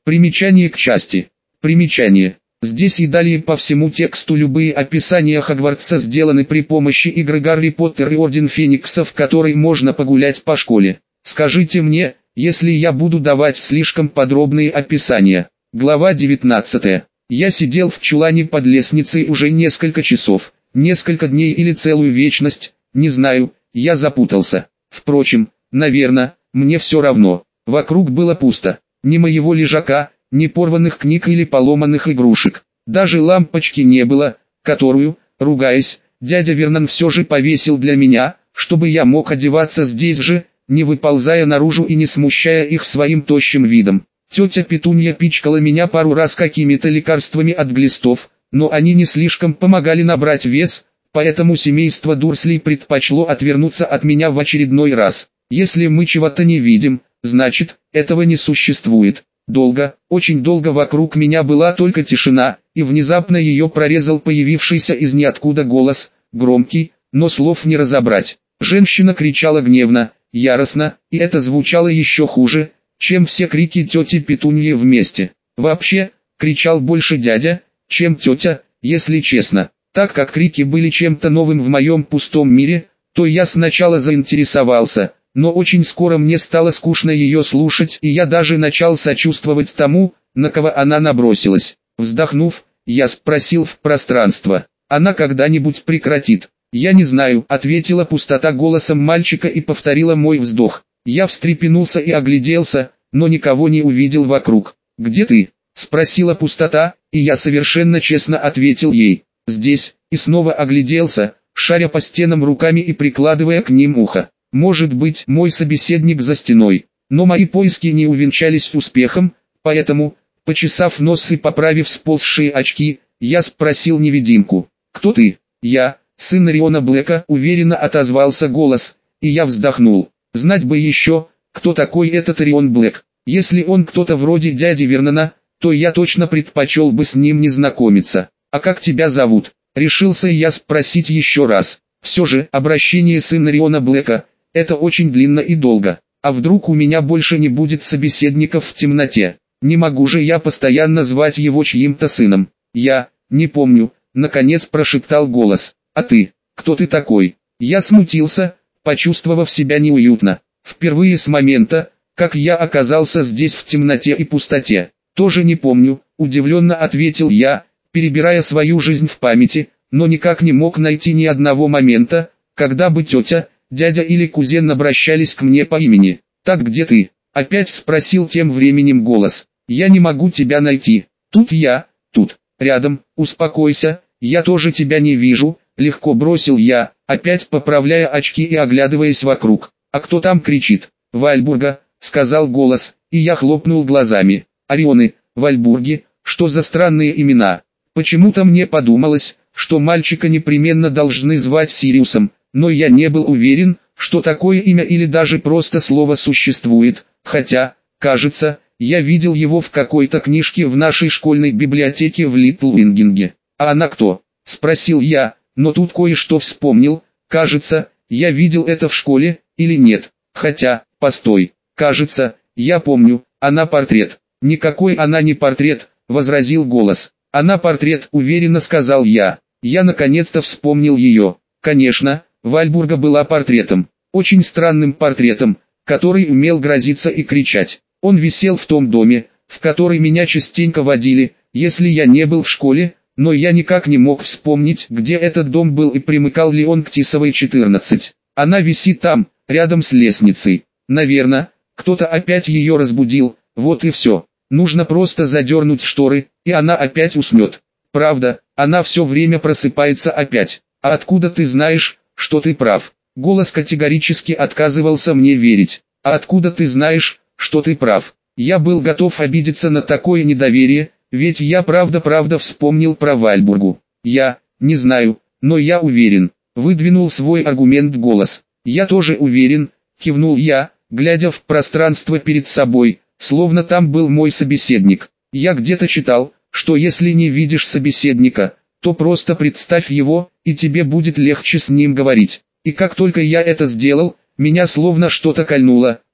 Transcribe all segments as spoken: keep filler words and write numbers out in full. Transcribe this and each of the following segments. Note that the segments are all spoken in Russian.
Примечание к части. Примечание. Здесь и далее по всему тексту любые описания Хогвартса сделаны при помощи игры Гарри Поттер и Орден Феникса, в которой можно погулять по школе. Скажите мне, если я буду давать слишком подробные описания. Глава девятнадцатая. Я сидел в чулане под лестницей уже несколько часов, несколько дней или целую вечность, не знаю, я запутался. Впрочем, наверное, мне все равно. Вокруг было пусто. Ни моего лежака, ни порванных книг или поломанных игрушек. Даже лампочки не было, которую, ругаясь, дядя Вернон все же повесил для меня, чтобы я мог одеваться здесь же, не выползая наружу и не смущая их своим тощим видом. Тетя Петунья пичкала меня пару раз какими-то лекарствами от глистов, но они не слишком помогали набрать вес, поэтому семейство Дурслей предпочло отвернуться от меня в очередной раз. Если мы чего-то не видим, значит, этого не существует. Долго, очень долго вокруг меня была только тишина, и внезапно ее прорезал появившийся из ниоткуда голос, громкий, но слов не разобрать. Женщина кричала гневно, яростно, и это звучало еще хуже, чем все крики тети Петуньи вместе. Вообще, кричал больше дядя, чем тетя, если честно. Так как крики были чем-то новым в моем пустом мире, то я сначала заинтересовался, но очень скоро мне стало скучно ее слушать, и я даже начал сочувствовать тому, на кого она набросилась. Вздохнув, я спросил в пространство: она когда-нибудь прекратит? «Я не знаю», — ответила пустота голосом мальчика и повторила мой вздох. Я встрепенулся и огляделся, но никого не увидел вокруг. «Где ты?» — спросила пустота, и я совершенно честно ответил ей: «Здесь», и снова огляделся, шаря по стенам руками и прикладывая к ним ухо. Может быть, мой собеседник за стеной, но мои поиски не увенчались успехом, поэтому, почесав нос и поправив сползшие очки, я спросил невидимку: «Кто ты?» «Я, сын Риона Блэка», — уверенно отозвался голос, и я вздохнул. Знать бы еще, кто такой этот Рион Блэк. Если он кто-то вроде дяди Вернона, то я точно предпочел бы с ним не знакомиться. «А как тебя зовут?» — решился я спросить еще раз. Все же, обращение сына Риона Блэка — это очень длинно и долго. А вдруг у меня больше не будет собеседников в темноте? Не могу же я постоянно звать его чьим-то сыном. «Я не помню», — наконец прошептал голос. «А ты? Кто ты такой?» Я смутился, почувствовав себя неуютно. Впервые с момента, как я оказался здесь в темноте и пустоте. «Тоже не помню», — удивленно ответил я, перебирая свою жизнь в памяти, но никак не мог найти ни одного момента, когда бы тетя, дядя или кузен обращались к мне по имени. «Так где ты?» — опять спросил тем временем голос. «Я не могу тебя найти. Тут я, тут, рядом, успокойся, я тоже тебя не вижу», — легко бросил я, опять поправляя очки и оглядываясь вокруг. «А кто там кричит?» «Вальбурга», — сказал голос, и я хлопнул глазами. «Орионы, Вальбурги, что за странные имена?» Почему-то мне подумалось, что мальчика непременно должны звать Сириусом, но я не был уверен, что такое имя или даже просто слово существует, хотя, кажется, я видел его в какой-то книжке в нашей школьной библиотеке в Литл Вингинге. «А она кто?» — спросил я, но тут кое-что вспомнил. Кажется, я видел это в школе, или нет? Хотя, постой, кажется, я помню, она портрет. «Никакой она не портрет», — возразил голос. «Она портрет», — уверенно сказал я. Я наконец-то вспомнил ее. Конечно, Вальбурга была портретом. Очень странным портретом, который умел грозиться и кричать. Он висел в том доме, в который меня частенько водили, если я не был в школе, но я никак не мог вспомнить, где этот дом был и примыкал ли он к Тисовой четырнадцать. Она висит там, рядом с лестницей. Наверное, кто-то опять ее разбудил, вот и все. Нужно просто задернуть шторы, и она опять уснет. Правда, она все время просыпается опять. «А откуда ты знаешь, что ты прав?» Голос категорически отказывался мне верить. «А откуда ты знаешь, что ты прав?» Я был готов обидеться на такое недоверие, ведь я правда-правда вспомнил про Вальбургу. «Я не знаю, но я уверен», — выдвинул свой аргумент голос. «Я тоже уверен», — кивнул я, глядя в пространство перед собой, словно там был мой собеседник. Я где-то читал, что если не видишь собеседника, то просто представь его, и тебе будет легче с ним говорить. И как только я это сделал, меня словно что-то кольнуло, а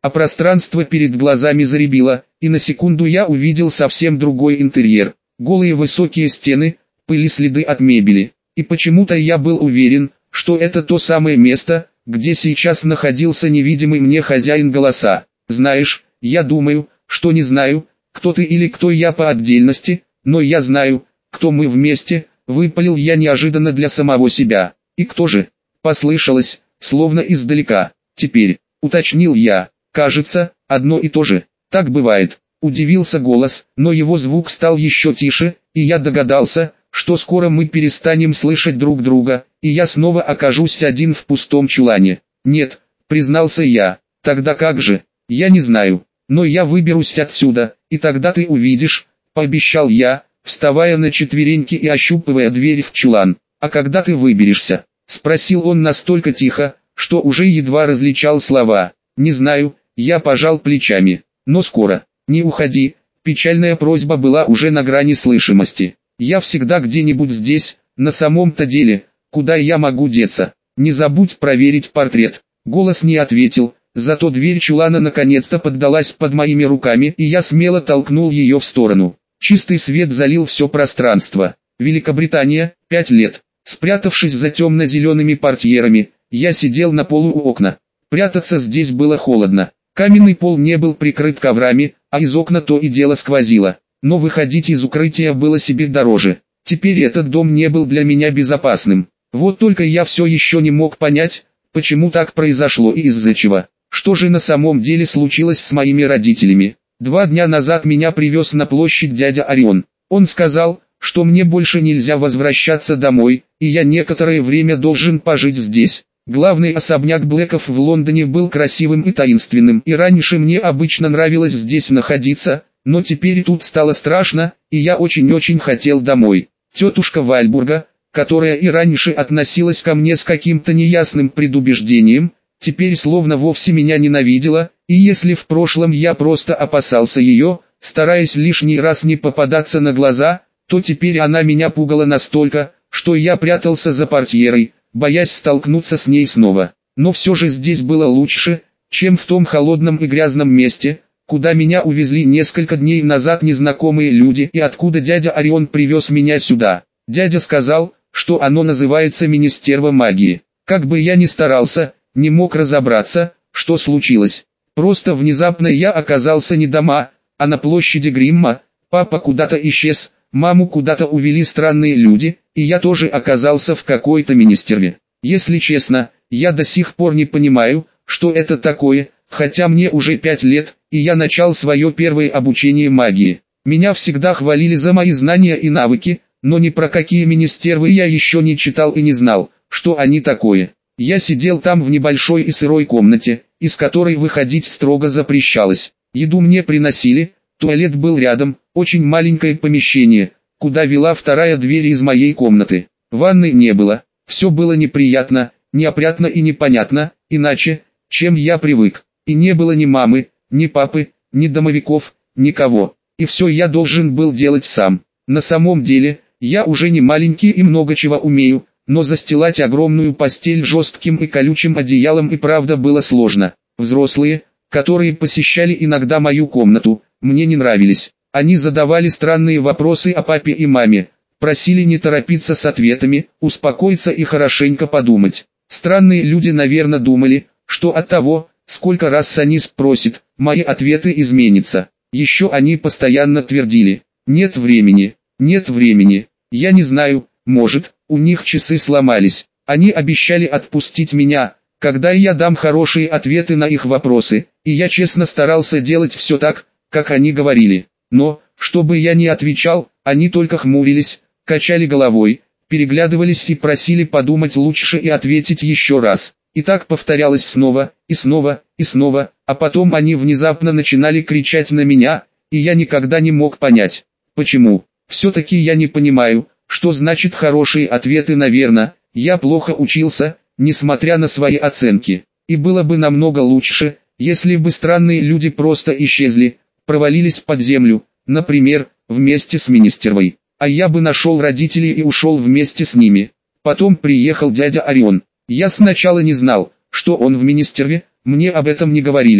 а пространство перед глазами заребило, и на секунду я увидел совсем другой интерьер. Голые высокие стены, пыли, следы от мебели. И почему-то я был уверен, что это то самое место, где сейчас находился невидимый мне хозяин голоса. Знаешь, я думаю, что не знаю, кто ты или кто я по отдельности, но я знаю, кто мы вместе, выпалил я неожиданно для самого себя. И кто же? Послышалось, словно издалека. Теперь, уточнил я, кажется, одно и то же. Так бывает. Удивился голос, но его звук стал еще тише, и я догадался, что скоро мы перестанем слышать друг друга, и я снова окажусь один в пустом чулане. Нет, признался я. Тогда как же? Я не знаю, но я выберусь отсюда, и тогда ты увидишь, пообещал я, вставая на четвереньки и ощупывая дверь в чулан. А когда ты выберешься? Спросил он настолько тихо, что уже едва различал слова. Не знаю, я пожал плечами, но скоро. Не уходи, печальная просьба была уже на грани слышимости. Я всегда где-нибудь здесь, на самом-то деле, куда я могу деться? Не забудь проверить портрет. Голос не ответил, зато дверь чулана наконец-то поддалась под моими руками, и я смело толкнул ее в сторону. Чистый свет залил все пространство. Великобритания, пять лет. Спрятавшись за темно-зелеными портьерами, я сидел на полу у окна. Прятаться здесь было холодно. Каменный пол не был прикрыт коврами, а из окна то и дело сквозило. Но выходить из укрытия было себе дороже. Теперь этот дом не был для меня безопасным. Вот только я все еще не мог понять, почему так произошло и из-за чего. Что же на самом деле случилось с моими родителями? Два дня назад меня привез на площадь дядя Орион. Он сказал, что мне больше нельзя возвращаться домой, и я некоторое время должен пожить здесь. Главный особняк Блэков в Лондоне был красивым и таинственным, и раньше мне обычно нравилось здесь находиться, но теперь тут стало страшно, и я очень-очень хотел домой. Тетушка Вальбурга, которая и раньше относилась ко мне с каким-то неясным предубеждением, теперь словно вовсе меня ненавидела, и если в прошлом я просто опасался ее, стараясь лишний раз не попадаться на глаза, то теперь она меня пугала настолько, что я прятался за портьерой, боясь столкнуться с ней снова. Но все же здесь было лучше, чем в том холодном и грязном месте, куда меня увезли несколько дней назад незнакомые люди и откуда дядя Орион привез меня сюда. Дядя сказал, что оно называется Министерство магии. Как бы я ни старался, не мог разобраться, что случилось. Просто внезапно я оказался не дома, а на площади Гримма. Папа куда-то исчез, маму куда-то увели странные люди, и я тоже оказался в какой-то министерстве. Если честно, я до сих пор не понимаю, что это такое, хотя мне уже пять лет, и я начал свое первое обучение магии. Меня всегда хвалили за мои знания и навыки, но ни про какие министерства я еще не читал и не знал, что они такое. Я сидел там в небольшой и сырой комнате, из которой выходить строго запрещалось. Еду мне приносили, туалет был рядом, очень маленькое помещение, куда вела вторая дверь из моей комнаты. Ванны не было, все было неприятно, неопрятно и непонятно, иначе, чем я привык. И не было ни мамы, ни папы, ни домовиков, никого. И все я должен был делать сам. На самом деле, я уже не маленький и много чего умею, но застилать огромную постель жестким и колючим одеялом и правда было сложно. Взрослые, которые посещали иногда мою комнату, мне не нравились. Они задавали странные вопросы о папе и маме, просили не торопиться с ответами, успокоиться и хорошенько подумать. Странные люди, наверное, думали, что от того, сколько раз они спросят, мои ответы изменятся. Еще они постоянно твердили: «Нет времени, нет времени». Я не знаю, может, у них часы сломались. Они обещали отпустить меня, когда я дам хорошие ответы на их вопросы, и я честно старался делать все так, как они говорили. Но, что бы я ни отвечал, они только хмурились, качали головой, переглядывались и просили подумать лучше и ответить еще раз. И так повторялось снова, и снова, и снова, а потом они внезапно начинали кричать на меня, и я никогда не мог понять, почему. Все-таки я не понимаю, что значит хорошие ответы, наверное, я плохо учился, несмотря на свои оценки. И было бы намного лучше, если бы странные люди просто исчезли, провалились под землю, например, вместе с министервой. А я бы нашел родителей и ушел вместе с ними. Потом приехал дядя Орион. Я сначала не знал, что он в министерстве, мне об этом не говорили.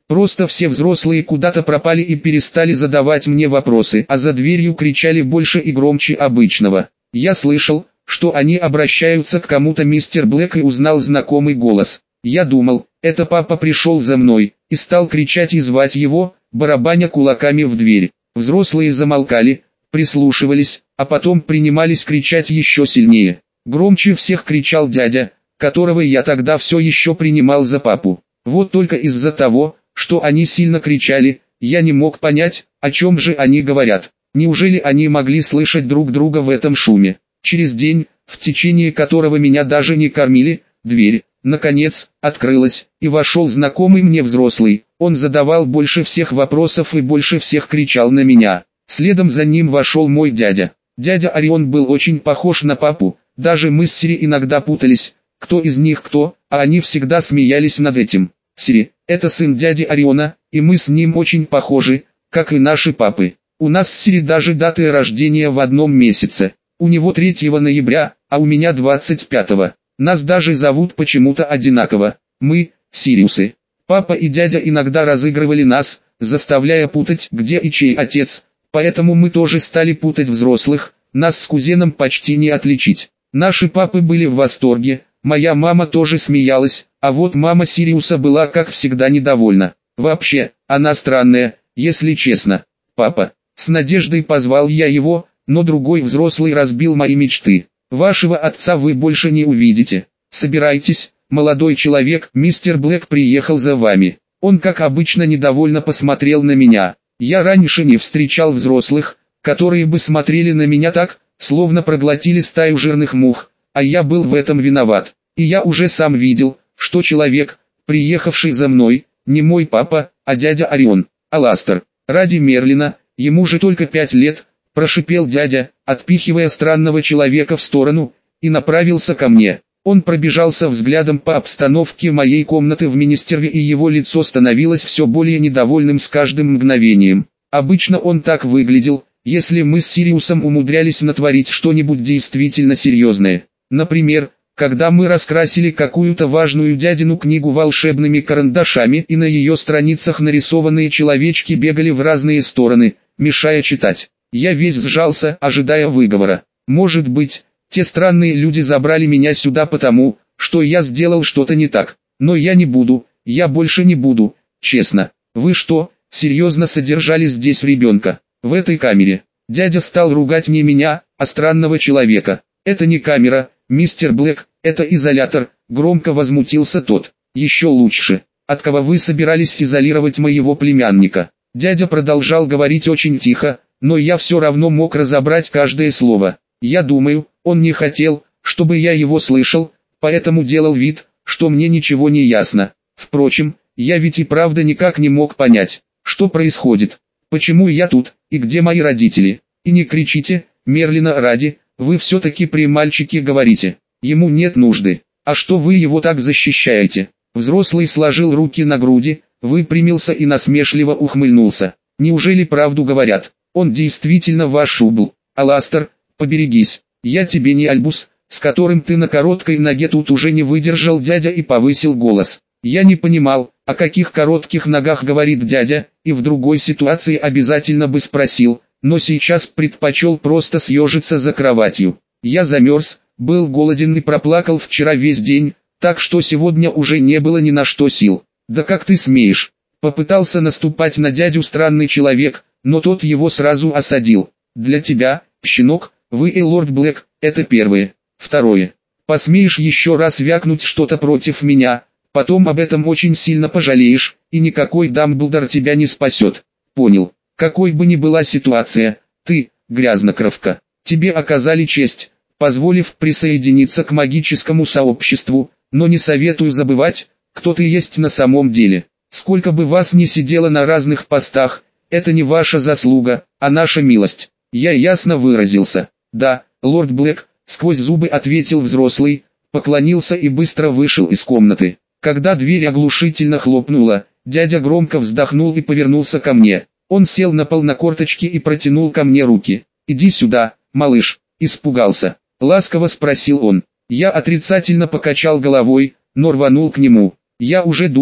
Просто все взрослые куда-то пропали и перестали задавать мне вопросы, а за дверью кричали больше и громче обычного. Я слышал, что они обращаются к кому-то мистер Блэк и узнал знакомый голос. Я думал, это папа пришел за мной, и стал кричать и звать его, барабаня кулаками в дверь. Взрослые замолкали, прислушивались, а потом принимались кричать еще сильнее. Громче всех кричал дядя, которого я тогда все еще принимал за папу. Вот только из-за того, что они сильно кричали, я не мог понять, о чем же они говорят. Неужели они могли слышать друг друга в этом шуме? Через день, в течение которого меня даже не кормили, дверь, наконец, открылась, и вошел знакомый мне взрослый. Он задавал больше всех вопросов и больше всех кричал на меня. Следом за ним вошел мой дядя. Дядя Орион был очень похож на папу, даже мы с Сири иногда путались, кто из них кто, а они всегда смеялись над этим. Сири – это сын дяди Ориона, и мы с ним очень похожи, как и наши папы. У нас с Сири даже даты рождения в одном месяце. У него третьего ноября, а у меня двадцать пятого. Нас даже зовут почему-то одинаково. Мы – Сириусы. Папа и дядя иногда разыгрывали нас, заставляя путать, где и чей отец, поэтому мы тоже стали путать взрослых, нас с кузеном почти не отличить. Наши папы были в восторге, моя мама тоже смеялась, а вот мама Сириуса была как всегда недовольна. Вообще, она странная, если честно. Папа, с надеждой позвал я его, но другой взрослый разбил мои мечты. Вашего отца вы больше не увидите. Собирайтесь, молодой человек, мистер Блэк приехал за вами. Он как обычно недовольно посмотрел на меня. Я раньше не встречал взрослых, которые бы смотрели на меня так, словно проглотили стаю жирных мух, а я был в этом виноват. И я уже сам видел, что человек, приехавший за мной, не мой папа, а дядя Орион. Аластер, ради Мерлина, ему же только пять лет, прошипел дядя, отпихивая странного человека в сторону, и направился ко мне. Он пробежался взглядом по обстановке моей комнаты в министерстве, и его лицо становилось все более недовольным с каждым мгновением. Обычно он так выглядел, если мы с Сириусом умудрялись натворить что-нибудь действительно серьезное. Например, когда мы раскрасили какую-то важную дядину книгу волшебными карандашами, и на ее страницах нарисованные человечки бегали в разные стороны, мешая читать. Я весь сжался, ожидая выговора. Может быть, те странные люди забрали меня сюда потому, что я сделал что-то не так. Но я не буду, я больше не буду, честно. Вы что, серьезно содержали здесь ребенка? В этой камере? Дядя стал ругать не меня, а странного человека. Это не камера, мистер Блэк, это изолятор, громко возмутился тот. Еще лучше. От кого вы собирались изолировать моего племянника? Дядя продолжал говорить очень тихо, но я все равно мог разобрать каждое слово. Я думаю, он не хотел, чтобы я его слышал, поэтому делал вид, что мне ничего не ясно. Впрочем, я ведь и правда никак не мог понять, что происходит, почему я тут, и где мои родители. И не кричите, Мерлина ради, вы все-таки при мальчике говорите, ему нет нужды. А что вы его так защищаете? Взрослый сложил руки на груди, выпрямился и насмешливо ухмыльнулся. Неужели правду говорят? Он действительно ваш убл. Аластер, поберегись, я тебе не Альбус, с которым ты на короткой ноге. Тут уже не выдержал дядя и повысил голос. Я не понимал, о каких коротких ногах говорит дядя, и в другой ситуации обязательно бы спросил, но сейчас предпочел просто съежиться за кроватью. Я замерз, был голоден и проплакал вчера весь день, так что сегодня уже не было ни на что сил. Да как ты смеешь? Попытался наступать на дядю странный человек, но тот его сразу осадил. Для тебя, щенок, вы и лорд Блэк, это первое. Второе. Посмеешь еще раз вякнуть что-то против меня, потом об этом очень сильно пожалеешь, и никакой Дамблдор тебя не спасет. Понял? Какой бы ни была ситуация, ты, грязнокровка, тебе оказали честь, позволив присоединиться к магическому сообществу, но не советую забывать, кто ты есть на самом деле. Сколько бы вас ни сидело на разных постах, это не ваша заслуга, а наша милость. Я ясно выразился. Да, лорд Блэк, сквозь зубы ответил взрослый, поклонился и быстро вышел из комнаты. Когда дверь оглушительно хлопнула, дядя громко вздохнул и повернулся ко мне. Он сел на пол на корточки и протянул ко мне руки. «Иди сюда, малыш», испугался. Ласково спросил он. Я отрицательно покачал головой, но рванул к нему. Я уже думал,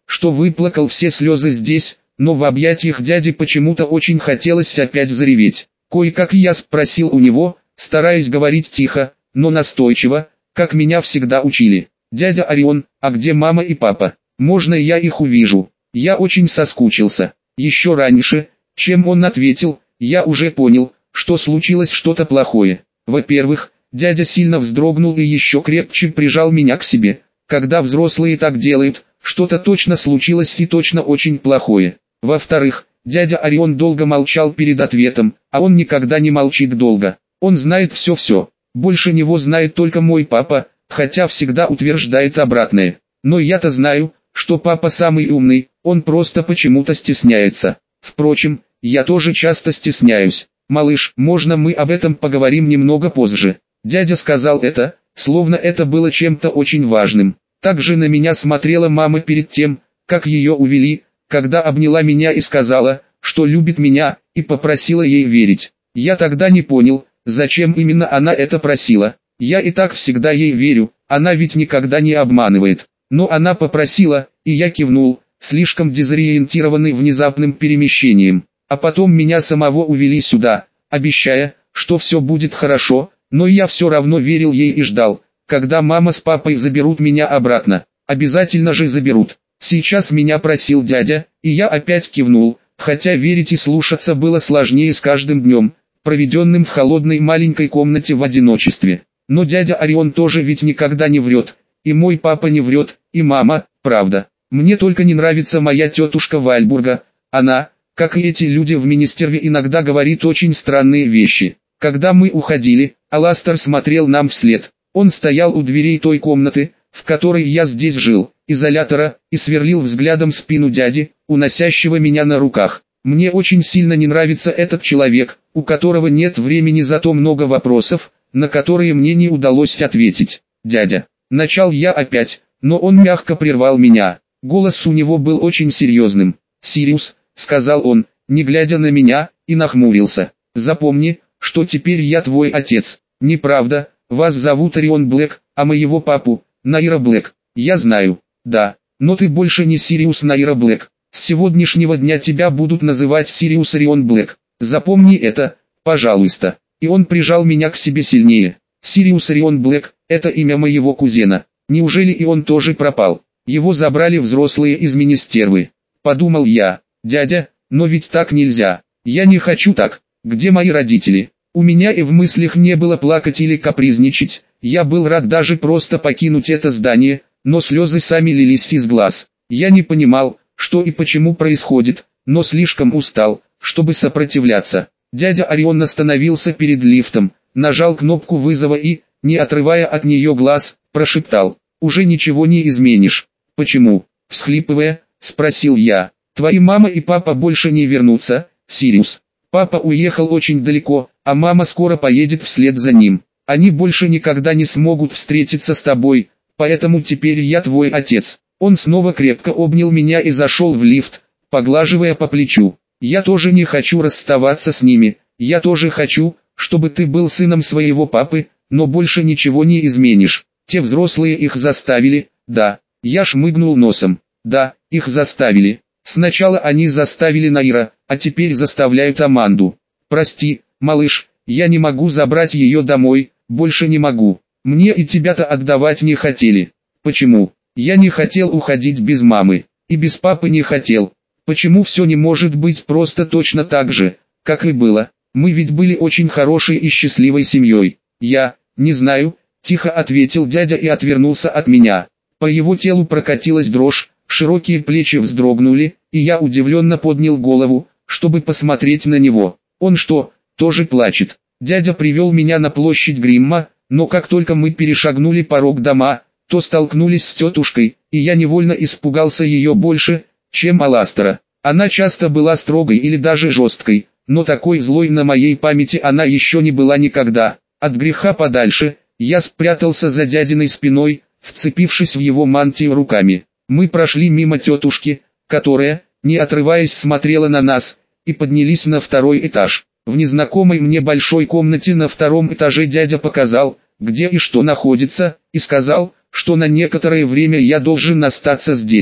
что выплакал все слезы здесь, но в объятиях дяди почему-то очень хотелось опять зареветь. Кое-как я спросил у него, стараясь говорить тихо, но настойчиво, как меня всегда учили: «Дядя Орион, а где мама и папа? Можно я их увижу? Я очень соскучился». Еще раньше, чем он ответил, я уже понял, что случилось что-то плохое. Во-первых, дядя сильно вздрогнул и еще крепче прижал меня к себе. Когда взрослые так делают, что-то точно случилось и точно очень плохое. Во-вторых, дядя Орион долго молчал перед ответом, а он никогда не молчит долго. Он знает все-все. Больше него знает только мой папа, хотя всегда утверждает обратное. Но я-то знаю, что папа самый умный, он просто почему-то стесняется. Впрочем, я тоже часто стесняюсь. «Малыш, можно мы об этом поговорим немного позже?» Дядя сказал это, словно это было чем-то очень важным. Также на меня смотрела мама перед тем, как ее увели, когда обняла меня и сказала, что любит меня, и попросила ей верить. Я тогда не понял, зачем именно она это просила. Я и так всегда ей верю, она ведь никогда не обманывает. Но она попросила, и я кивнул, слишком дезориентированный внезапным перемещением. А потом меня самого увели сюда, обещая, что все будет хорошо, но я все равно верил ей и ждал, когда мама с папой заберут меня обратно. Обязательно же заберут. Сейчас меня просил дядя, и я опять кивнул, хотя верить и слушаться было сложнее с каждым днем, проведенным в холодной маленькой комнате в одиночестве. Но дядя Орион тоже ведь никогда не врет, и мой папа не врет, и мама, правда. Мне только не нравится моя тетушка Вальбурга, она, как и эти люди в министерстве, иногда говорит очень странные вещи. Когда мы уходили, Аластер смотрел нам вслед. Он стоял у дверей той комнаты, в которой я здесь жил, изолятора, и сверлил взглядом спину дяди, уносящего меня на руках. Мне очень сильно не нравится этот человек, у которого нет времени, зато много вопросов, на которые мне не удалось ответить. «Дядя», начал я опять, но он мягко прервал меня. Голос у него был очень серьезным. «Сириус», сказал он, не глядя на меня, и нахмурился. «Запомни, что теперь я твой отец». «Неправда, вас зовут Орион Блэк, а моего папу – Найра Блэк». «Я знаю, да, но ты больше не Сириус Найра Блэк. С сегодняшнего дня тебя будут называть Сириус Орион Блэк. Запомни это, пожалуйста». И он прижал меня к себе сильнее. Сириус Орион Блэк – это имя моего кузена. Неужели и он тоже пропал? Его забрали взрослые из министерства. Подумал я. «Дядя, но ведь так нельзя. Я не хочу так. Где мои родители?» У меня и в мыслях не было плакать или капризничать. Я был рад даже просто покинуть это здание, но слезы сами лились из глаз. Я не понимал, что и почему происходит, но слишком устал, чтобы сопротивляться. Дядя Орион остановился перед лифтом, нажал кнопку вызова и, не отрывая от нее глаз, прошептал: «Уже ничего не изменишь». «Почему?» – всхлипывая, спросил я. «Твои мама и папа больше не вернутся, Сириус. Папа уехал очень далеко, а мама скоро поедет вслед за ним. Они больше никогда не смогут встретиться с тобой, поэтому теперь я твой отец». Он снова крепко обнял меня и зашел в лифт, поглаживая по плечу. «Я тоже не хочу расставаться с ними, я тоже хочу, чтобы ты был сыном своего папы, но больше ничего не изменишь. Те взрослые их заставили, да». Я шмыгнул носом. «Да, их заставили. Сначала они заставили Найра, а теперь заставляют Аманду. Прости, малыш, я не могу забрать ее домой, больше не могу. Мне и тебя-то отдавать не хотели». «Почему?» «Я не хотел уходить без мамы, и без папы не хотел. Почему все не может быть просто точно так же, как и было? Мы ведь были очень хорошей и счастливой семьей». «Я, не знаю», – тихо ответил дядя и отвернулся от меня. По его телу прокатилась дрожь, широкие плечи вздрогнули, и я удивленно поднял голову, чтобы посмотреть на него. «Он что, тоже плачет?» Дядя привел меня на площадь Гримма, но как только мы перешагнули порог дома, то столкнулись с тетушкой, и я невольно испугался ее больше, чем Аластера. Она часто была строгой или даже жесткой, но такой злой на моей памяти она еще не была никогда. От греха подальше, я спрятался за дядиной спиной, вцепившись в его мантию руками. Мы прошли мимо тетушки, которая, не отрываясь, смотрела на нас, и поднялись на второй этаж. В незнакомой мне большой комнате на втором этаже дядя показал, где и что находится, и сказал, что на некоторое время я должен остаться здесь.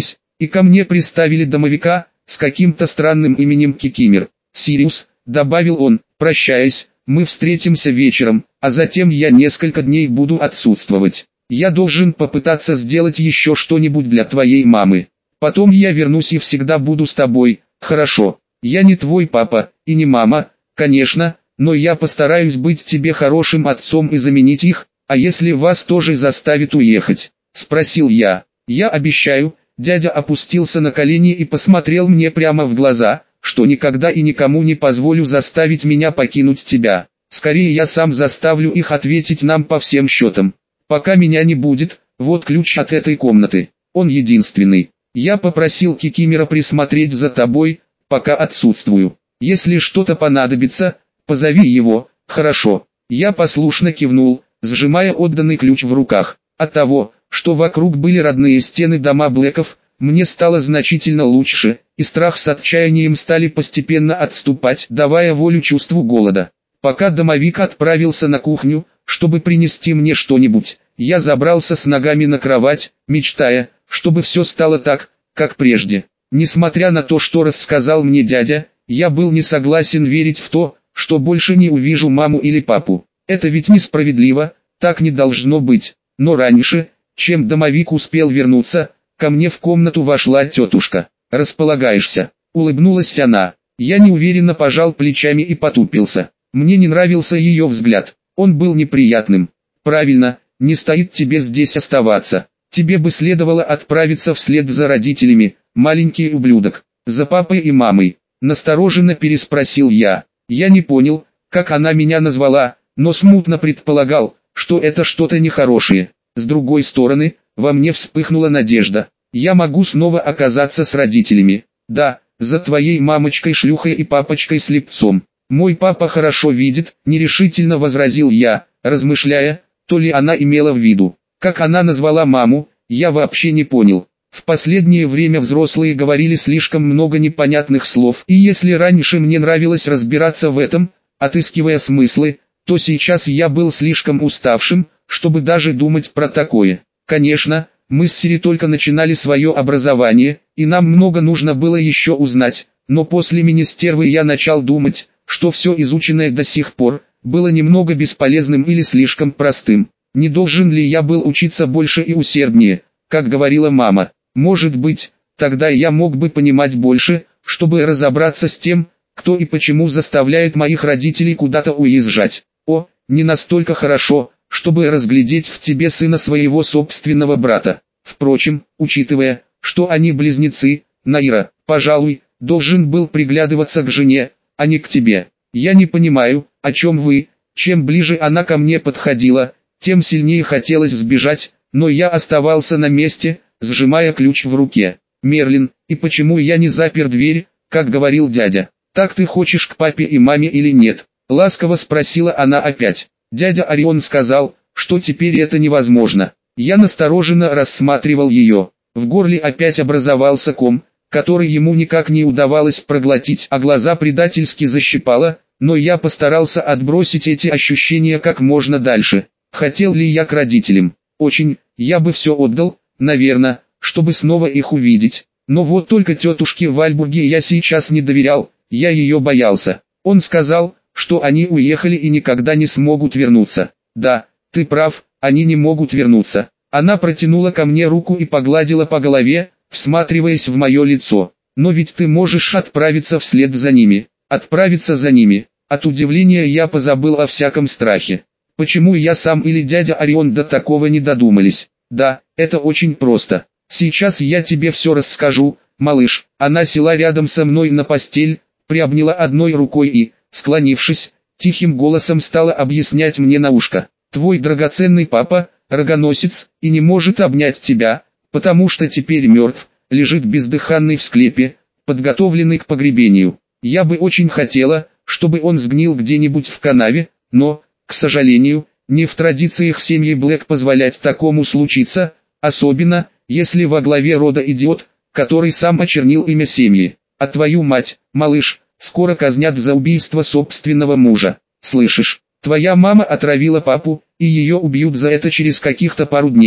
и ко мне приставили домовика с каким-то странным именем Кикимер. «Сириус», — добавил он, прощаясь, — «мы встретимся вечером, а затем я несколько дней буду отсутствовать. Я должен попытаться сделать еще что-нибудь для твоей мамы. Потом я вернусь и всегда буду с тобой, хорошо? Я не твой папа, и не мама, конечно, но я постараюсь быть тебе хорошим отцом и заменить их, а если вас тоже заставит уехать?» — спросил я. «Я обещаю». Дядя опустился на колени и посмотрел мне прямо в глаза, «что никогда и никому не позволю заставить меня покинуть тебя. Скорее я сам заставлю их ответить нам по всем счетам. Пока меня не будет, вот ключ от этой комнаты. Он единственный. Я попросил Кикимера присмотреть за тобой, пока отсутствую. Если что-то понадобится, позови его, хорошо?» Я послушно кивнул, сжимая отданный ключ в руках. От того, что вокруг были родные стены дома Блэков, мне стало значительно лучше, и страх с отчаянием стали постепенно отступать, давая волю чувству голода. Пока домовик отправился на кухню, чтобы принести мне что-нибудь, я забрался с ногами на кровать, мечтая, чтобы все стало так, как прежде. Несмотря на то, что рассказал мне дядя, я был не согласен верить в то, что больше не увижу маму или папу. Это ведь несправедливо, так не должно быть. Но раньше, чем домовик успел вернуться, ко мне в комнату вошла тетушка. «Располагаешься?» — улыбнулась она. Я неуверенно пожал плечами и потупился. Мне не нравился ее взгляд, он был неприятным. «Правильно, не стоит тебе здесь оставаться. Тебе бы следовало отправиться вслед за родителями, маленький ублюдок, за папой и мамой». Настороженно переспросил я. Я не понял, как она меня назвала, но смутно предполагал, что это что-то нехорошее. С другой стороны, во мне вспыхнула надежда. Я могу снова оказаться с родителями. Да, за твоей мамочкой-шлюхой и папочкой-слепцом. Мой папа хорошо видит, нерешительно возразил я, размышляя, то ли она имела в виду. Как она назвала маму, я вообще не понял. В последнее время взрослые говорили слишком много непонятных слов, и если раньше мне нравилось разбираться в этом, отыскивая смыслы, то сейчас я был слишком уставшим, чтобы даже думать про такое. Конечно, мы с Сири только начинали свое образование, и нам много нужно было еще узнать, но после мини-стервы я начал думать, что все изученное до сих пор, было немного бесполезным или слишком простым. Не должен ли я был учиться больше и усерднее, как говорила мама? Может быть, тогда я мог бы понимать больше, чтобы разобраться с тем, кто и почему заставляет моих родителей куда-то уезжать. О, не настолько хорошо, чтобы разглядеть в тебе сына своего собственного брата. Впрочем, учитывая, что они близнецы, Наира, пожалуй, должен был приглядываться к жене, а не к тебе. Я не понимаю, о чем вы. Чем ближе она ко мне подходила, тем сильнее хотелось сбежать, но я оставался на месте, сжимая ключ в руке. «Мерлин, и почему я не запер дверь, как говорил дядя? Так ты хочешь к папе и маме или нет?» Ласково спросила она опять. Дядя Орион сказал, что теперь это невозможно. Я настороженно рассматривал ее. В горле опять образовался ком, который ему никак не удавалось проглотить, а глаза предательски защипало, но я постарался отбросить эти ощущения как можно дальше. Хотел ли я к родителям? Очень, я бы все отдал, наверное, чтобы снова их увидеть. Но вот только тетушке Вальбурге я сейчас не доверял, я ее боялся. Он сказал, что они уехали и никогда не смогут вернуться. Да, ты прав, они не могут вернуться. Она протянула ко мне руку и погладила по голове, всматриваясь в мое лицо. Но ведь ты можешь отправиться вслед за ними. Отправиться за ними. От удивления я позабыл о всяком страхе. Почему я сам или дядя Орион до такого не додумались? Да, это очень просто. Сейчас я тебе все расскажу, малыш. Она села рядом со мной на постель, приобняла одной рукой и, склонившись, тихим голосом стала объяснять мне на ушко. Твой драгоценный папа, рогоносец, и не может обнять тебя, потому что теперь мертв, лежит бездыханный в склепе, подготовленный к погребению. Я бы очень хотела, чтобы он сгнил где-нибудь в канаве, но, к сожалению, не в традициях семьи Блэк позволять такому случиться, особенно, если во главе рода идиот, который сам очернил имя семьи. А твою мать, малыш, скоро казнят за убийство собственного мужа. Слышишь, твоя мама отравила папу, и ее убьют за это через каких-то пару дней.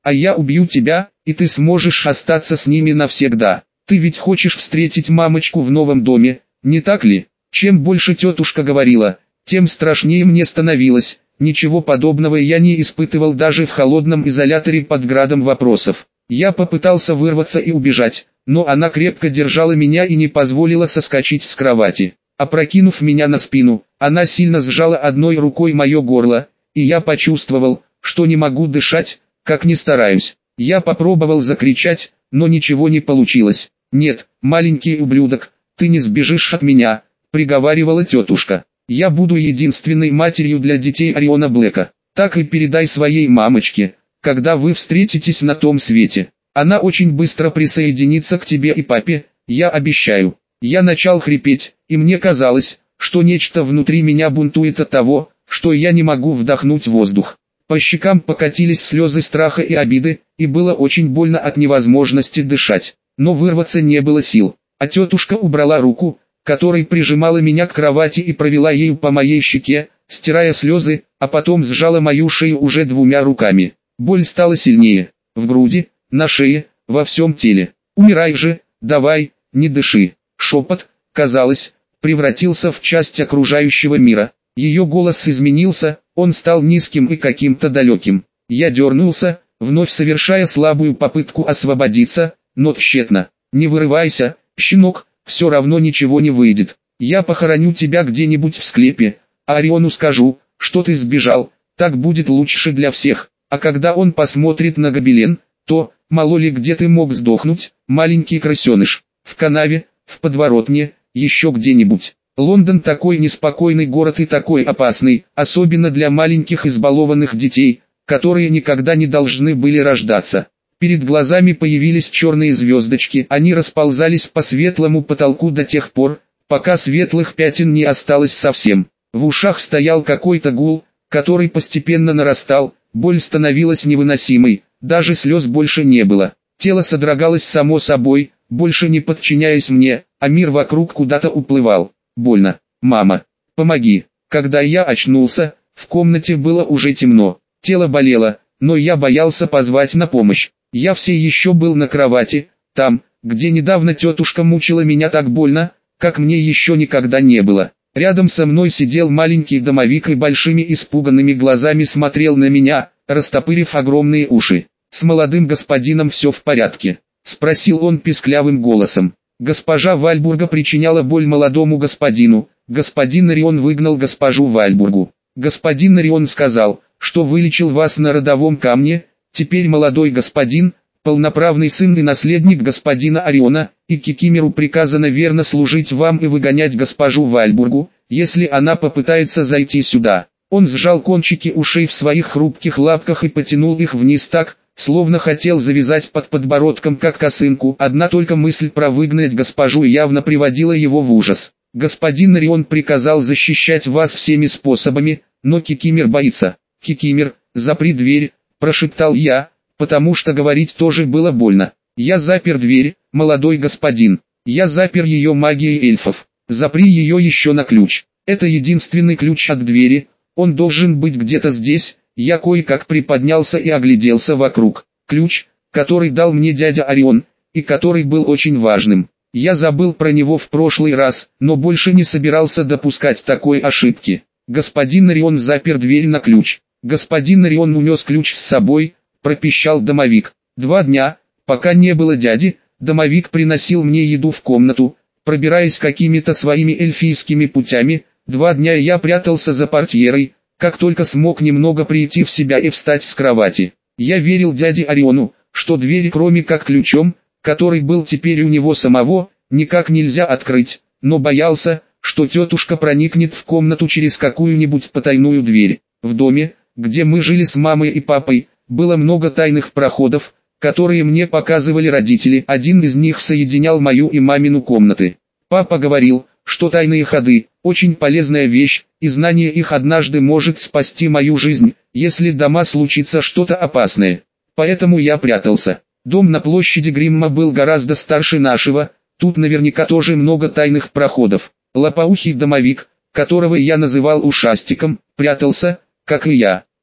а я убью тебя, и ты сможешь остаться с ними навсегда. Ты ведь хочешь встретить мамочку в новом доме, не так ли? Чем больше тетушка говорила, тем страшнее мне становилось. Ничего подобного я не испытывал даже в холодном изоляторе под градом вопросов. Я попытался вырваться и убежать, но она крепко держала меня и не позволила соскочить с кровати. Опрокинув меня на спину, она сильно сжала одной рукой мое горло, и я почувствовал, что не могу дышать, как ни стараюсь. Я попробовал закричать, но ничего не получилось. «Нет, маленький ублюдок, ты не сбежишь от меня», — приговаривала тетушка. «Я буду единственной матерью для детей Ориона Блэка. Так и передай своей мамочке, когда вы встретитесь на том свете. Она очень быстро присоединится к тебе и папе, я обещаю». Я начал хрипеть, и мне казалось, что нечто внутри меня бунтует от того, что я не могу вдохнуть воздух. По щекам покатились слезы страха и обиды, и было очень больно от невозможности дышать. Но вырваться не было сил. А тетушка убрала руку, которой прижимала меня к кровати, и провела ею по моей щеке, стирая слезы, а потом сжала мою шею уже двумя руками. Боль стала сильнее. В груди, на шее, во всем теле. «Умирай же, давай, не дыши». Шепот, казалось, превратился в часть окружающего мира. Ее голос изменился, он стал низким и каким-то далеким. Я дернулся, вновь совершая слабую попытку освободиться, но тщетно. «Не вырывайся, щенок, все равно ничего не выйдет. Я похороню тебя где-нибудь в склепе, а Ориону скажу, что ты сбежал, так будет лучше для всех. А когда он посмотрит на гобелен, то, мало ли где ты мог сдохнуть, маленький крысеныш, в канаве, в подворотне, еще где-нибудь. Лондон такой неспокойный город и такой опасный, особенно для маленьких избалованных детей, которые никогда не должны были рождаться». Перед глазами появились черные звездочки, они расползались по светлому потолку до тех пор, пока светлых пятен не осталось совсем. В ушах стоял какой-то гул, который постепенно нарастал, боль становилась невыносимой, даже слез больше не было. Тело содрогалось само собой, больше не подчиняясь мне, а мир вокруг куда-то уплывал. Больно. «Мама, помоги». Когда я очнулся, в комнате было уже темно. Тело болело, но я боялся позвать на помощь. Я все еще был на кровати, там, где недавно тетушка мучила меня так больно, как мне еще никогда не было. Рядом со мной сидел маленький домовик и большими испуганными глазами смотрел на меня, растопырив огромные уши. «С молодым господином все в порядке?» — спросил он писклявым голосом. Госпожа Вальбурга причиняла боль молодому господину, господин Орион выгнал госпожу Вальбургу. Господин Орион сказал, что вылечил вас на родовом камне, теперь молодой господин, полноправный сын и наследник господина Ориона, и Кикимеру приказано верно служить вам и выгонять госпожу Вальбургу, если она попытается зайти сюда. Он сжал кончики ушей в своих хрупких лапках и потянул их вниз так, словно хотел завязать под подбородком как косынку. Одна только мысль про выгнать госпожу явно приводила его в ужас. Господин Орион приказал защищать вас всеми способами, но Кикимер боится. «Кикимер, запри дверь», — прошептал я, потому что говорить тоже было больно. «Я запер дверь, молодой господин. Я запер ее магией эльфов. Запри ее еще на ключ. Это единственный ключ от двери, он должен быть где-то здесь». Я кое-как приподнялся и огляделся вокруг. Ключ, который дал мне дядя Орион, и который был очень важным. Я забыл про него в прошлый раз, но больше не собирался допускать такой ошибки. Господин Орион запер дверь на ключ. Господин Орион унес ключ с собой, пропищал домовик. Два дня, пока не было дяди, домовик приносил мне еду в комнату, пробираясь какими-то своими эльфийскими путями. Два дня я прятался за портьерой, как только смог немного прийти в себя и встать с кровати. Я верил дяде Ориону, что дверь кроме как ключом, который был теперь у него самого, никак нельзя открыть, но боялся, что тетушка проникнет в комнату через какую-нибудь потайную дверь. В доме, где мы жили с мамой и папой, было много тайных проходов, которые мне показывали родители. Один из них соединял мою и мамину комнаты. Папа говорил, что тайные ходы – очень полезная вещь, и знание их однажды может спасти мою жизнь, если дома случится что-то опасное. Поэтому я прятался. Дом на площади Гримма был гораздо старше нашего, тут наверняка тоже много тайных проходов. Лопоухий домовик, которого я называл ушастиком, прятался, как и я.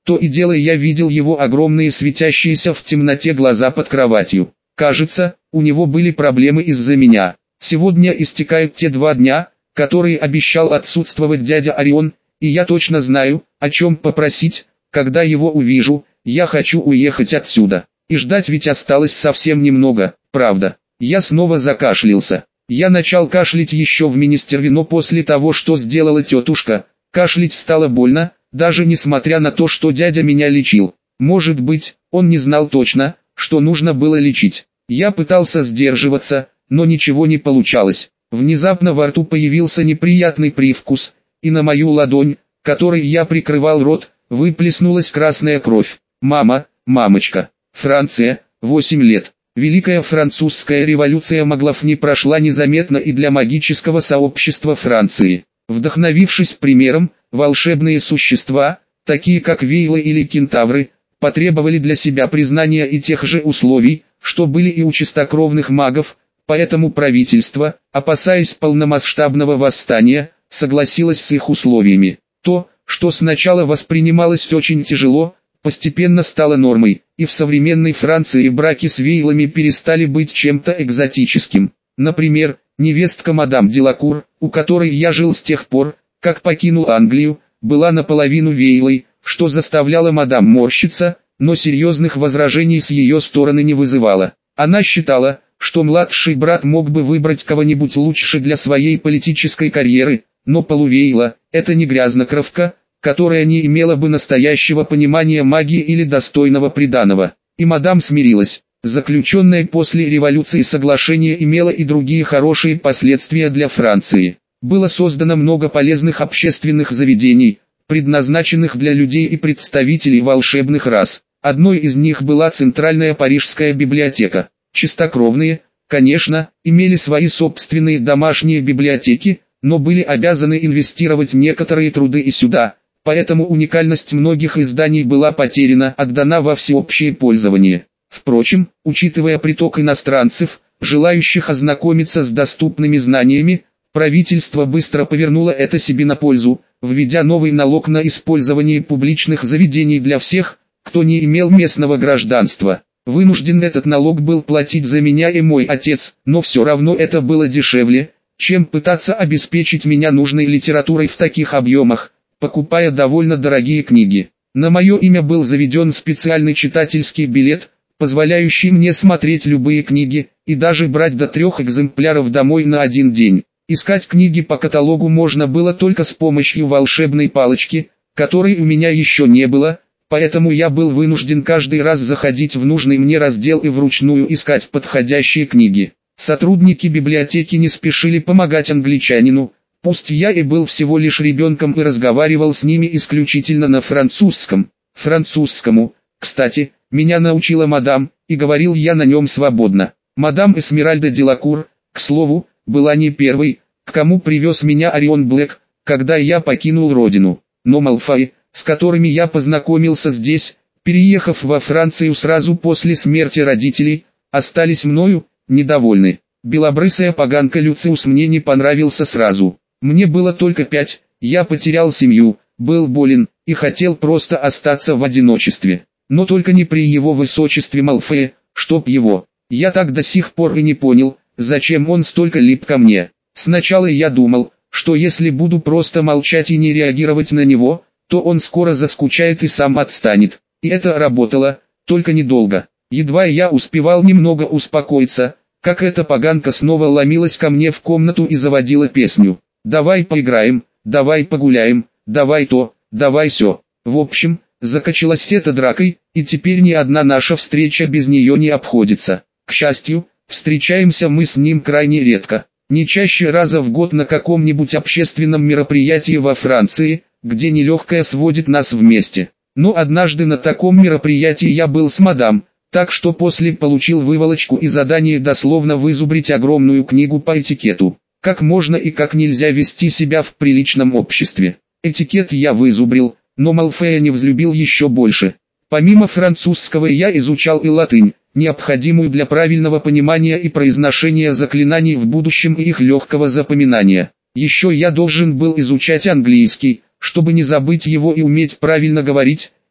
То и дело я видел его огромные светящиеся в темноте глаза под кроватью. Кажется, у него были проблемы из-за меня. Сегодня истекают те два дня, которые обещал отсутствовать дядя Орион, и я точно знаю, о чем попросить, когда его увижу. Я хочу уехать отсюда. И ждать ведь осталось совсем немного, правда. Я снова закашлялся. Я начал кашлять еще в министерстве, но после того, что сделала тетушка, кашлять стало больно, даже несмотря на то, что дядя меня лечил. Может быть, он не знал точно, что нужно было лечить. Я пытался сдерживаться, но ничего не получалось. Внезапно во рту появился неприятный привкус, и на мою ладонь, которой я прикрывал рот, выплеснулась красная кровь. Мама, мамочка. Франция, восемь лет. Великая французская революция Маглов не прошла незаметно и для магического сообщества Франции. Вдохновившись примером, волшебные существа, такие как Вейлы или Кентавры, потребовали для себя признания и тех же условий, что были и у чистокровных магов, поэтому правительство, опасаясь полномасштабного восстания, согласилось с их условиями. То, что сначала воспринималось очень тяжело, постепенно стало нормой, и в современной Франции браки с Вейлами перестали быть чем-то экзотическим. Например, невестка мадам Делакур, у которой я жил с тех пор, как покинул Англию, была наполовину Вейлой, что заставляло мадам морщиться, но серьезных возражений с ее стороны не вызывало. Она считала, что младший брат мог бы выбрать кого-нибудь лучше для своей политической карьеры, но полувейла – это не грязнокровка, которая не имела бы настоящего понимания магии или достойного приданого. И мадам смирилась. Заключенное после революции соглашение имело и другие хорошие последствия для Франции. Было создано много полезных общественных заведений, предназначенных для людей и представителей волшебных рас. Одной из них была Центральная Парижская библиотека. Чистокровные, конечно, имели свои собственные домашние библиотеки, но были обязаны инвестировать некоторые труды и сюда, поэтому уникальность многих изданий была потеряна, отдана во всеобщее пользование. Впрочем, учитывая приток иностранцев, желающих ознакомиться с доступными знаниями, правительство быстро повернуло это себе на пользу, введя новый налог на использование публичных заведений для всех, кто не имел местного гражданства. Вынужден этот налог был платить за меня и мой отец, но все равно это было дешевле, чем пытаться обеспечить меня нужной литературой в таких объемах, покупая довольно дорогие книги. На мое имя был заведен специальный читательский билет, позволяющий мне смотреть любые книги, и даже брать до трех экземпляров домой на один день. Искать книги по каталогу можно было только с помощью волшебной палочки, которой у меня еще не было, поэтому я был вынужден каждый раз заходить в нужный мне раздел и вручную искать подходящие книги. Сотрудники библиотеки не спешили помогать англичанину, пусть я и был всего лишь ребенком и разговаривал с ними исключительно на французском. Французскому, кстати, меня научила мадам, и говорил я на нем свободно. Мадам Эсмеральда Делакур, к слову, была не первой, к кому привез меня Орион Блэк, когда я покинул родину. Но Малфой, с которыми я познакомился здесь, переехав во Францию сразу после смерти родителей, остались мною недовольны. Белобрысая поганка Люциус мне не понравился сразу. Мне было только пять, я потерял семью, был болен, и хотел просто остаться в одиночестве. Но только не при его высочестве Малфое, чтоб его. Я так до сих пор и не понял, зачем он столько лип ко мне. Сначала я думал, что если буду просто молчать и не реагировать на него, то он скоро заскучает и сам отстанет. И это работало, только недолго. Едва я успевал немного успокоиться, как эта поганка снова ломилась ко мне в комнату и заводила песню. «Давай поиграем, давай погуляем, давай то, давай сё». В общем, закачалась эта дракой, и теперь ни одна наша встреча без нее не обходится. К счастью, встречаемся мы с ним крайне редко, не чаще раза в год на каком-нибудь общественном мероприятии во Франции, где нелегкое сводит нас вместе. Но однажды на таком мероприятии я был с мадам, так что после получил выволочку и задание дословно вызубрить огромную книгу по этикету. Как можно и как нельзя вести себя в приличном обществе. Этикет я вызубрил, но Малфоя не взлюбил еще больше. Помимо французского я изучал и латынь, необходимую для правильного понимания и произношения заклинаний в будущем и их легкого запоминания. Еще я должен был изучать английский, чтобы не забыть его и уметь правильно говорить,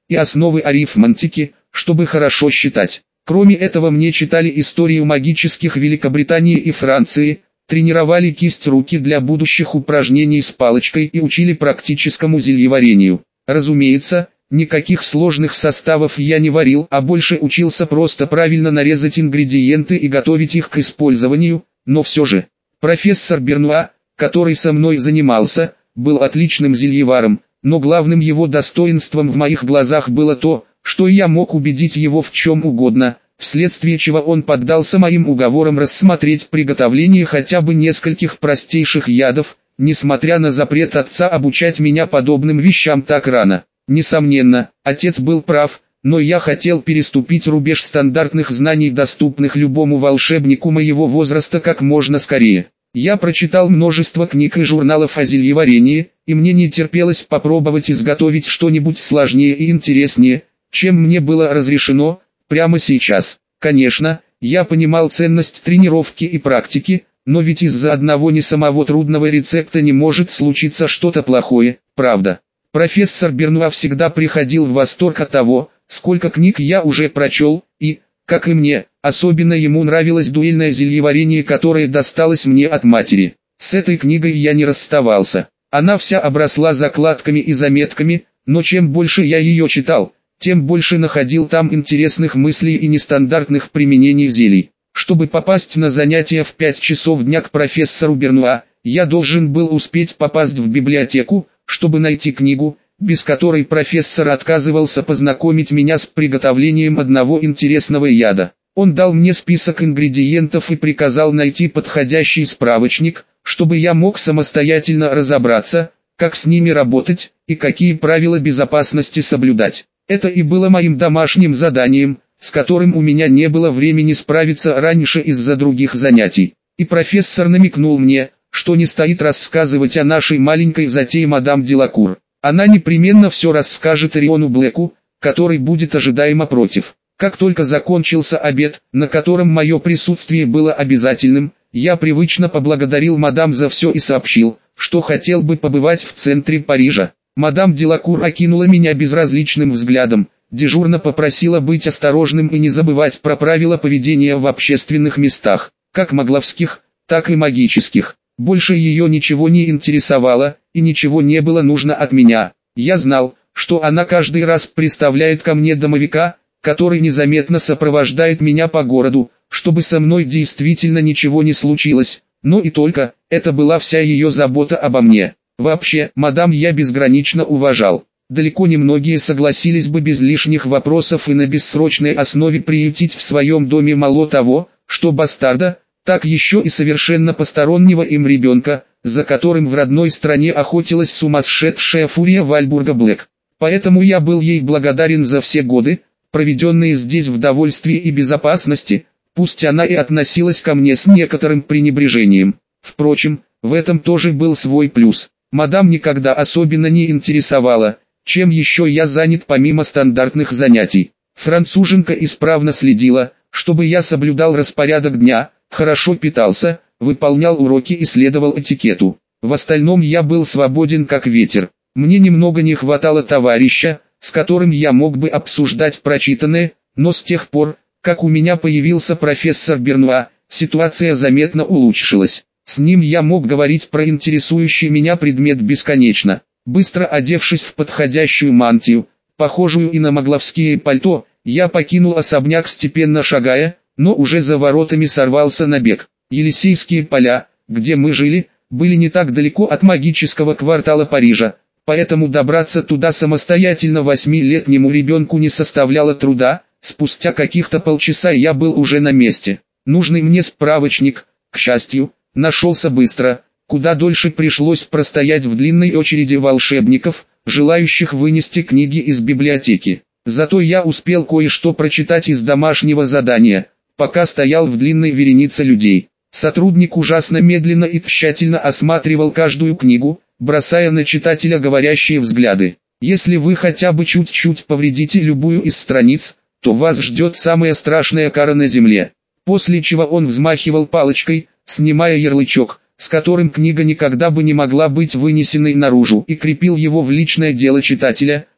и основы арифметики, чтобы хорошо считать. Кроме этого мне читали историю магических Великобритании и Франции, тренировали кисть руки для будущих упражнений с палочкой и учили практическому зельеварению. Разумеется, никаких сложных составов я не варил, а больше учился просто правильно нарезать ингредиенты и готовить их к использованию, но все же. Профессор Бернуа, который со мной занимался, был отличным зельеваром, но главным его достоинством в моих глазах было то, что я мог убедить его в чем угодно, вследствие чего он поддался моим уговорам рассмотреть приготовление хотя бы нескольких простейших ядов, несмотря на запрет отца обучать меня подобным вещам так рано. Несомненно, отец был прав, но я хотел переступить рубеж стандартных знаний, доступных любому волшебнику моего возраста, как можно скорее. Я прочитал множество книг и журналов о зельеварении, и мне не терпелось попробовать изготовить что-нибудь сложнее и интереснее, чем мне было разрешено прямо сейчас. Конечно, я понимал ценность тренировки и практики, но ведь из-за одного не самого трудного рецепта не может случиться что-то плохое, правда. Профессор Бернуа всегда приходил в восторг от того, сколько книг я уже прочел, и, как и мне, особенно ему нравилось дуэльное зельеварение, которое досталось мне от матери. С этой книгой я не расставался. Она вся обросла закладками и заметками, но чем больше я ее читал, тем больше находил там интересных мыслей и нестандартных применений зелий. Чтобы попасть на занятия в пять часов дня к профессору Бернуа, я должен был успеть попасть в библиотеку, чтобы найти книгу, без которой профессор отказывался познакомить меня с приготовлением одного интересного яда. Он дал мне список ингредиентов и приказал найти подходящий справочник, чтобы я мог самостоятельно разобраться, как с ними работать и какие правила безопасности соблюдать. Это и было моим домашним заданием, с которым у меня не было времени справиться раньше из-за других занятий. И профессор намекнул мне, что не стоит рассказывать о нашей маленькой затее мадам Делакур. Она непременно все расскажет Риону Блэку, который будет ожидаемо против. Как только закончился обед, на котором мое присутствие было обязательным, я привычно поблагодарил мадам за все и сообщил, что хотел бы побывать в центре Парижа. Мадам Делакур окинула меня безразличным взглядом, дежурно попросила быть осторожным и не забывать про правила поведения в общественных местах, как магловских, так и магических. Больше ее ничего не интересовало, и ничего не было нужно от меня. Я знал, что она каждый раз приставляет ко мне домовика, который незаметно сопровождает меня по городу, чтобы со мной действительно ничего не случилось, но и только, это была вся ее забота обо мне. Вообще, мадам я безгранично уважал. Далеко не многие согласились бы без лишних вопросов и на бессрочной основе приютить в своем доме мало того, что бастарда, так еще и совершенно постороннего им ребенка, за которым в родной стране охотилась сумасшедшая фурия Вальбурга Блэк. Поэтому я был ей благодарен за все годы, проведенные здесь в довольстве и безопасности, пусть она и относилась ко мне с некоторым пренебрежением. Впрочем, в этом тоже был свой плюс. Мадам никогда особенно не интересовала, чем еще я занят помимо стандартных занятий. Француженка исправно следила, чтобы я соблюдал распорядок дня, хорошо питался, выполнял уроки и следовал этикету. В остальном я был свободен как ветер. Мне немного не хватало товарища, с которым я мог бы обсуждать прочитанное, но с тех пор, как у меня появился профессор Бернуа, ситуация заметно улучшилась. С ним я мог говорить про интересующий меня предмет бесконечно. Быстро одевшись в подходящую мантию, похожую и на магловские пальто, я покинул особняк, степенно шагая, но уже за воротами сорвался на бег. Елисейские поля, где мы жили, были не так далеко от магического квартала Парижа, поэтому добраться туда самостоятельно восьмилетнему ребенку не составляло труда. Спустя каких-то полчаса я был уже на месте. Нужный мне справочник, к счастью, нашелся быстро, куда дольше пришлось простоять в длинной очереди волшебников, желающих вынести книги из библиотеки. Зато я успел кое-что прочитать из домашнего задания, пока стоял в длинной веренице людей. Сотрудник ужасно медленно и тщательно осматривал каждую книгу, бросая на читателя говорящие взгляды. Если вы хотя бы чуть-чуть повредите любую из страниц, то вас ждет самая страшная кара на земле. После чего он взмахивал палочкой, снимая ярлычок, с которым книга никогда бы не могла быть вынесенной наружу, и крепил его в личное дело читателя,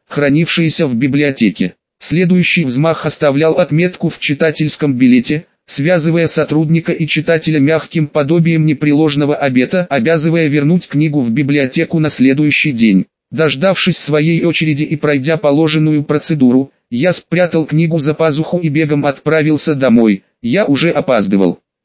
хранившиеся в библиотеке. Следующий взмах оставлял отметку в читательском билете, связывая сотрудника и читателя мягким подобием непреложного обета, обязывая вернуть книгу в библиотеку на следующий день. Дождавшись своей очереди и пройдя положенную процедуру, я спрятал книгу за пазуху и бегом отправился домой. Я уже опаздывал.